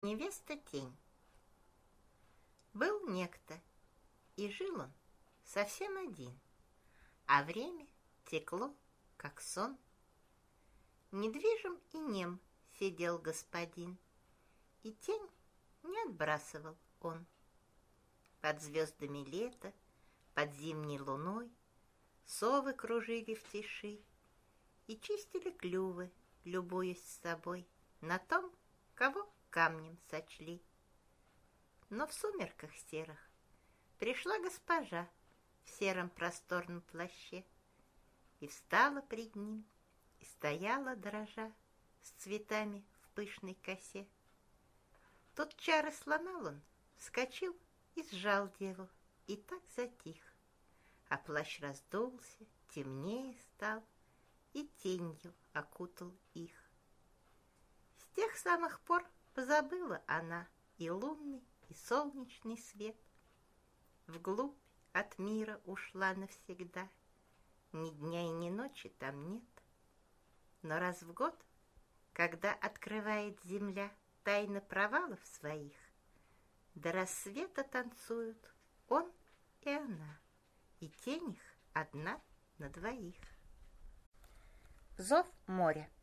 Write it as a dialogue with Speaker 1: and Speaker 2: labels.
Speaker 1: Невеста-тень. Был некто, и жил он совсем один, а время текло, как сон. Недвижим и нем сидел господин, и тень не отбрасывал он. Под звездами лета, под зимней луной совы кружили в тиши и чистили клювы, любуясь с собой на том, кого камнем сочли. Но в сумерках серых пришла госпожа в сером просторном плаще и встала пред ним, и стояла дрожа с цветами в пышной косе. Тут чары сломал он, вскочил и сжал деву, и так затих, а плащ раздулся, темнее стал и тенью окутал их. С тех самых пор позабыла она и лунный, и солнечный свет. Вглубь от мира ушла навсегда, ни дня и ни ночи там нет. Но раз в год, когда открывает земля тайны провалов своих, до рассвета танцуют он и она, и тень их одна на двоих. Зов моря.